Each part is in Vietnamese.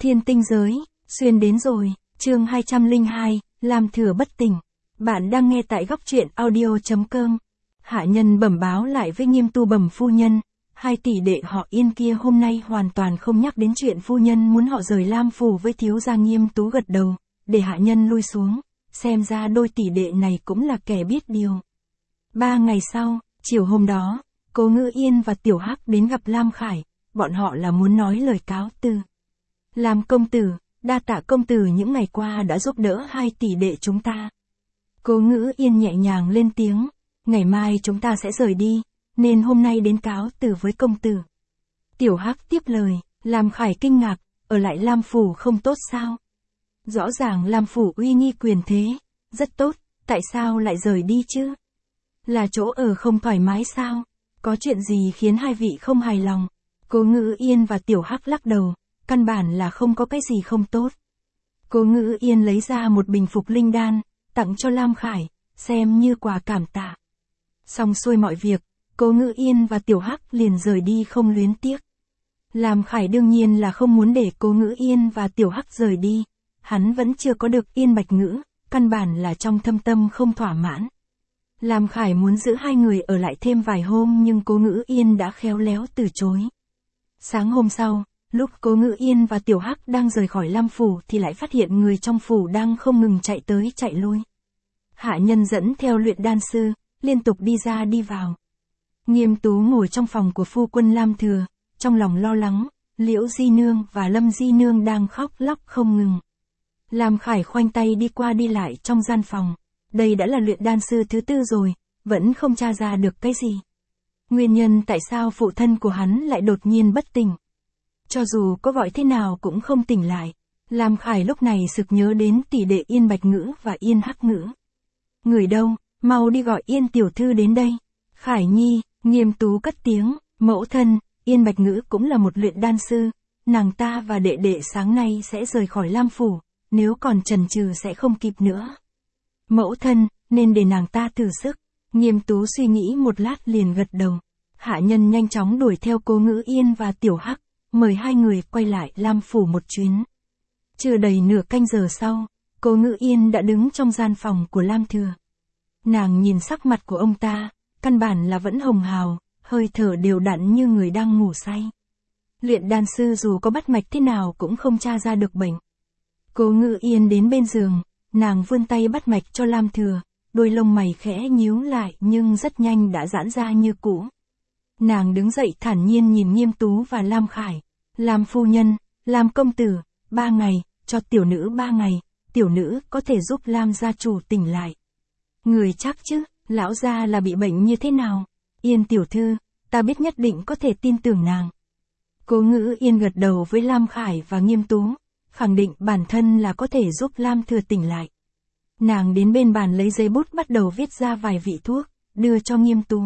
Thiên tinh giới, xuyên đến rồi, chương 202, Lam Thừa bất tỉnh. Bạn đang nghe tại góc truyện audio.com. Hạ nhân bẩm báo lại với Nghiêm Tu bẩm phu nhân, hai tỷ đệ họ Yên kia hôm nay hoàn toàn không nhắc đến chuyện phu nhân muốn họ rời Lam phủ với thiếu gia. Nghiêm Tú gật đầu, để hạ nhân lui xuống, xem ra đôi tỷ đệ này cũng là kẻ biết điều. 3 ngày sau, chiều hôm đó, Cố Ngữ Yên và Tiểu Hắc đến gặp Lam Khải, bọn họ là muốn nói lời cáo từ. Lam công tử, đa tạ công tử những ngày qua đã giúp đỡ hai tỷ đệ chúng ta. Cố Ngữ Yên nhẹ nhàng lên tiếng, ngày mai chúng ta sẽ rời đi, nên hôm nay đến cáo từ với công tử. Tiểu Hắc tiếp lời, Lam Khải kinh ngạc, ở lại Lam phủ không tốt sao? Rõ ràng Lam phủ uy nghi quyền thế, rất tốt, tại sao lại rời đi chứ? Là chỗ ở không thoải mái sao? Có chuyện gì khiến hai vị không hài lòng? Cố Ngữ Yên và Tiểu Hắc lắc đầu, căn bản là không có cái gì không tốt. Cố Ngữ Yên lấy ra một bình phục linh đan, tặng cho Lam Khải, xem như quà cảm tạ. Xong xuôi mọi việc, Cố Ngữ Yên và Tiểu Hắc liền rời đi không luyến tiếc. Lam Khải đương nhiên là không muốn để Cố Ngữ Yên và Tiểu Hắc rời đi, hắn vẫn chưa có được Yên Bạch Ngữ, căn bản là trong thâm tâm không thỏa mãn. Lam Khải muốn giữ hai người ở lại thêm vài hôm nhưng Cố Ngữ Yên đã khéo léo từ chối. Sáng hôm sau, lúc Cố Ngữ Yên và Tiểu Hắc đang rời khỏi Lam phủ thì lại phát hiện người trong phủ đang không ngừng chạy tới chạy lui. Hạ nhân dẫn theo luyện đan sư, liên tục đi ra đi vào. Nghiêm Tú ngồi trong phòng của phu quân Lam Thừa, trong lòng lo lắng, Liễu Di Nương và Lâm Di Nương đang khóc lóc không ngừng. Lam Khải khoanh tay đi qua đi lại trong gian phòng. Đây đã là luyện đan sư thứ tư rồi, vẫn không tra ra được cái gì. Nguyên nhân tại sao phụ thân của hắn lại đột nhiên bất tỉnh. Cho dù có gọi thế nào cũng không tỉnh lại. Lam Khải lúc này sực nhớ đến tỷ đệ Yên Bạch Ngữ và Yên Hắc Ngữ. Người đâu, mau đi gọi Yên tiểu thư đến đây. Khải Nhi, Nghiêm Tú cất tiếng, mẫu thân, Yên Bạch Ngữ cũng là một luyện đan sư. Nàng ta và đệ đệ sáng nay sẽ rời khỏi Lam phủ, nếu còn chần chừ sẽ không kịp nữa. Mẫu thân, nên để nàng ta thử sức. Nghiêm Tú suy nghĩ một lát liền gật đầu. Hạ nhân nhanh chóng đuổi theo Cố Ngữ Yên và Tiểu Hắc, mời hai người quay lại Lam phủ một chuyến. Chưa đầy nửa canh giờ sau, Cố Ngữ Yên đã đứng trong gian phòng của Lam Thừa. Nàng nhìn sắc mặt của ông ta, căn bản là vẫn hồng hào, hơi thở đều đặn như người đang ngủ say. Luyện đan sư dù có bắt mạch thế nào cũng không tra ra được bệnh. Cố Ngữ Yên đến bên giường, nàng vươn tay bắt mạch cho Lam Thừa, đôi lông mày khẽ nhíu lại nhưng rất nhanh đã giãn ra như cũ. Nàng đứng dậy thản nhiên nhìn Nghiêm Tú và Lam Khải. Lam phu nhân, Lam công tử, 3 ngày, cho tiểu nữ 3 ngày, tiểu nữ có thể giúp Lam gia chủ tỉnh lại. Người chắc chứ, lão gia là bị bệnh như thế nào? Yên tiểu thư, ta biết nhất định có thể tin tưởng nàng. Cố Ngữ Yên gật đầu với Lam Khải và Nghiêm Tú, khẳng định bản thân là có thể giúp Lam Thừa tỉnh lại. Nàng đến bên bàn lấy giấy bút bắt đầu viết ra vài vị thuốc, đưa cho Nghiêm Tú.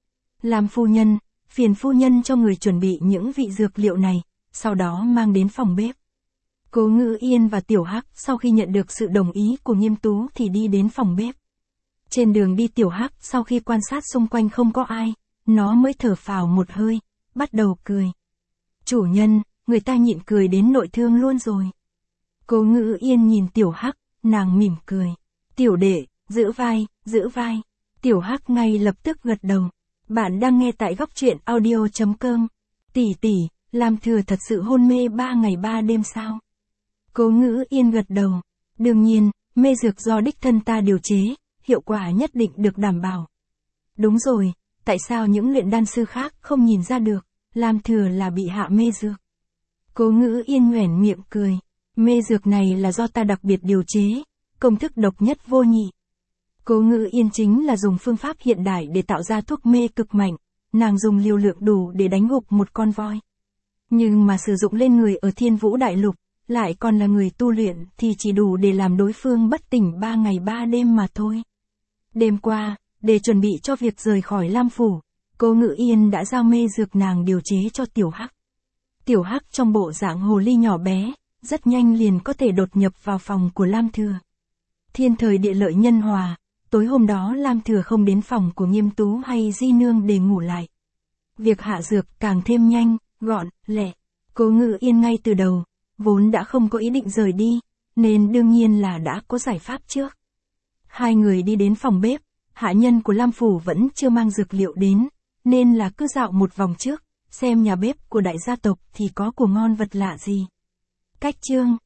Lam phu nhân, phiền phu nhân cho người chuẩn bị những vị dược liệu này, sau đó mang đến phòng bếp. Cố Ngữ Yên và Tiểu Hắc sau khi nhận được sự đồng ý của Nghiêm Tú thì đi đến phòng bếp. Trên đường đi Tiểu Hắc sau khi quan sát xung quanh không có ai, nó mới thở phào một hơi, bắt đầu cười. Chủ nhân, người ta nhịn cười đến nội thương luôn rồi. Cố Ngữ Yên nhìn Tiểu Hắc, nàng mỉm cười. Tiểu đệ, giữ vai, giữ vai. Tiểu Hắc ngay lập tức gật đầu. Bạn đang nghe tại góc truyện audio.com. Tỷ tỷ, Lam Thừa thật sự hôn mê 3 ngày 3 đêm sao? Cố Ngữ Yên gật đầu. Đương nhiên, mê dược do đích thân ta điều chế, hiệu quả nhất định được đảm bảo. Đúng rồi, tại sao những luyện đan sư khác không nhìn ra được, Lam Thừa là bị hạ mê dược? Cố Ngữ Yên nhoẻn miệng cười. Mê dược này là do ta đặc biệt điều chế, công thức độc nhất vô nhị. Cố Ngữ Yên chính là dùng phương pháp hiện đại để tạo ra thuốc mê cực mạnh, nàng dùng liều lượng đủ để đánh gục một con voi. Nhưng mà sử dụng lên người ở Thiên Vũ Đại Lục, lại còn là người tu luyện thì chỉ đủ để làm đối phương bất tỉnh 3 ngày 3 đêm mà thôi. Đêm qua, để chuẩn bị cho việc rời khỏi Lam phủ, Cố Ngữ Yên đã giao mê dược nàng điều chế cho Tiểu Hắc. Tiểu Hắc trong bộ dạng hồ ly nhỏ bé, rất nhanh liền có thể đột nhập vào phòng của Lam Thừa. Thiên thời địa lợi nhân hòa, tối hôm đó Lam Thừa không đến phòng của Nghiêm Tú hay Di Nương để ngủ lại. Việc hạ dược càng thêm nhanh, gọn, lẹ. Cố Ngữ Yên ngay từ đầu, vốn đã không có ý định rời đi, nên đương nhiên là đã có giải pháp trước. Hai người đi đến phòng bếp, hạ nhân của Lam Phủ vẫn chưa mang dược liệu đến, nên là cứ dạo một vòng trước, xem nhà bếp của đại gia tộc thì có của ngon vật lạ gì. Cách chương